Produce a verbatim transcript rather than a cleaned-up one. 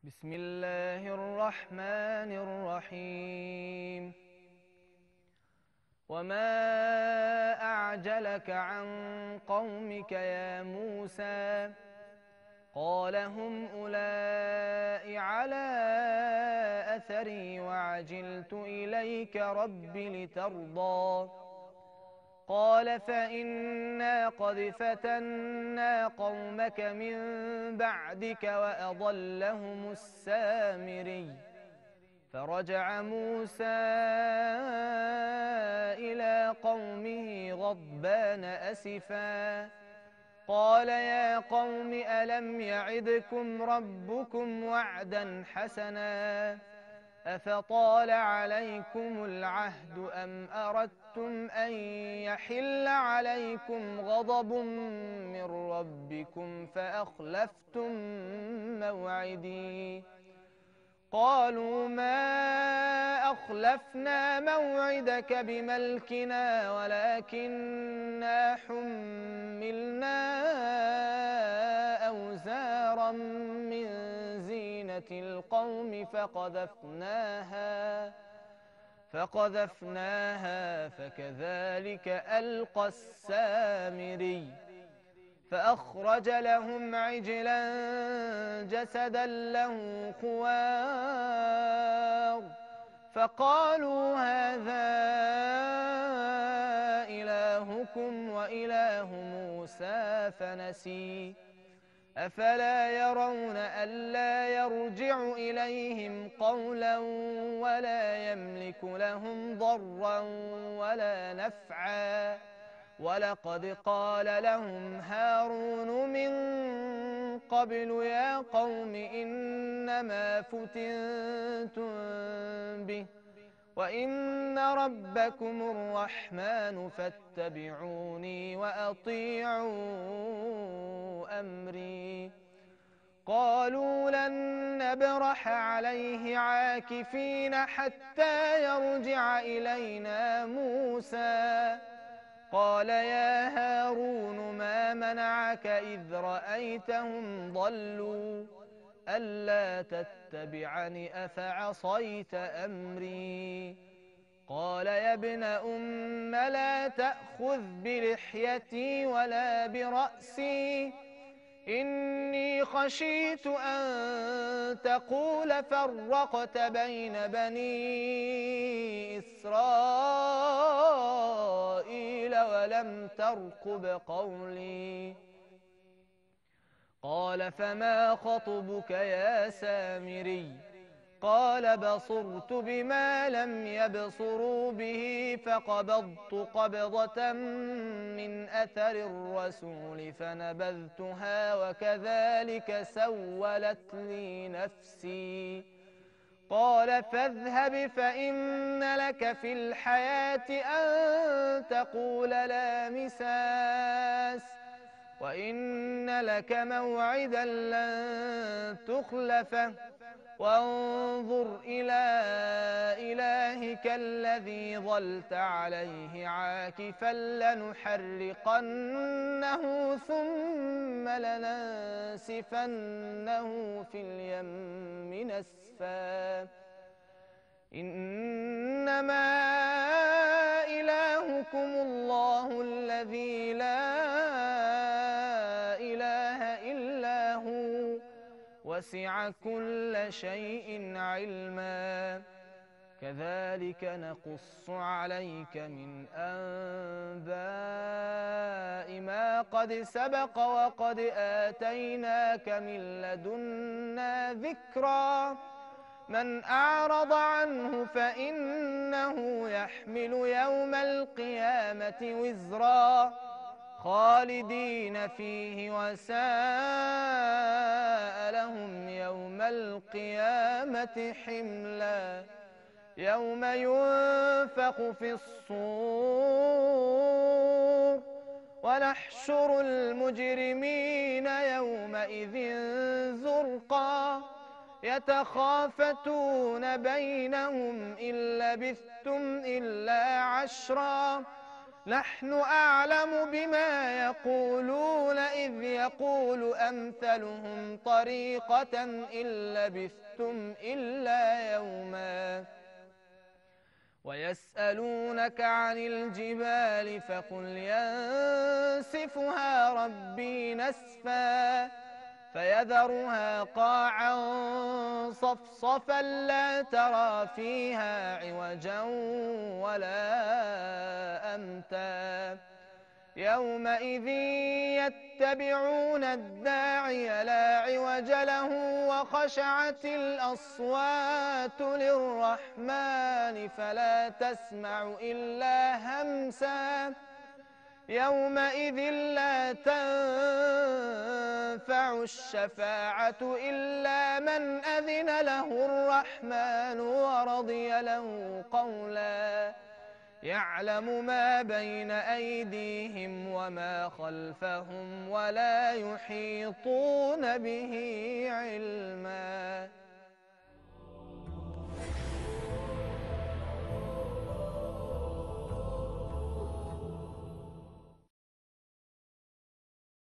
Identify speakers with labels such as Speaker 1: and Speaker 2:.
Speaker 1: بسم الله الرحمن الرحيم. وما أعجلك عن قومك يا موسى؟ قال هم أولئك على أثري وعجلت إليك رب لترضى. قال فإنا قد فتنا قومك من بعدك وأضلهم السامري. فرجع موسى إلى قومه غضبان أسفا قال يا قوم ألم يعدكم ربكم وعدا حسنا أفطال عليكم العهد أم أردتم أن يحل عليكم غضب من ربكم فأخلفتم موعدي؟ قالوا ما أخلفنا موعدك بملكنا ولكننا حملنا أوزارا من زينة القوم فقذفناها فقذفناها فكذلك ألقى السامري. فأخرج لهم عجلا جسدا له خوار فقالوا هذا إلهكم وإله موسى فنسي. أفلا يرون ألا يرجع إليهم قولا ولا يملك لهم ضرا ولا نفعا؟ ولقد قال لهم هارون من قبل يا قوم إنما فتنتم به وإن ربكم الرحمن فاتبعوني وأطيعوا أمري. قالوا لن نبرح عليه عاكفين حتى يرجع إلينا موسى. قال يا هارون ما منعك إذ رأيتهم ضلوا ألا تتبعني أفعصيت أمري؟ قال يا ابن أم لا تأخذ بلحيتي ولا برأسي إني خشيت أن تقول فرقت بين بني إسرائيل ولم ترقب قولي. قال فما خطبك يا سامري؟ قال بصرت بما لم يبصروا به فقبضت قبضة من أثر الرسول فنبذتها وكذلك سولت لي نفسي. قال فاذهب فإن لك في الحياة أن تقول لا مساس وإن لك موعدا لن تخلفه وانظر إلى إلهك الذي ظلت عليه عاكفا لنحرقنه ثم لننسفنه في اليم نسفا. إنما إلهكم الله الذي لا إله إلا هو وسع كل شيء علما. كذلك نقص عليك من أنباء ما قد سبق وقد آتيناك من لدنا ذكرا. من أعرض عنه فإنه يحمل يوم القيامة وزرا خالدين فيه وساء لهم يوم القيامة حملا. يوم ينفخ في الصور ونحشر المجرمين يومئذ زرقا يتخافتون بينهم إن لبثتم إلا عشرا نحن أعلم بما يقولون إذ يقول أمثلهم طريقة إن لبثتم إلا يوما ويسألونك عن الجبال فقل ينسفها ربي نسفا فيذرها قاعا صفصفا لا ترى فيها عوجا ولا أمتا يومئذ يتبعون الداعي لا عوج له وخشعت الأصوات للرحمن فلا تسمع إلا همسا يومئذ لا تنفع الشفاعة إلا من أذن له الرحمن ورضي له قولا يعلم ما بين أيديهم وما خلفهم ولا يحيطون به علما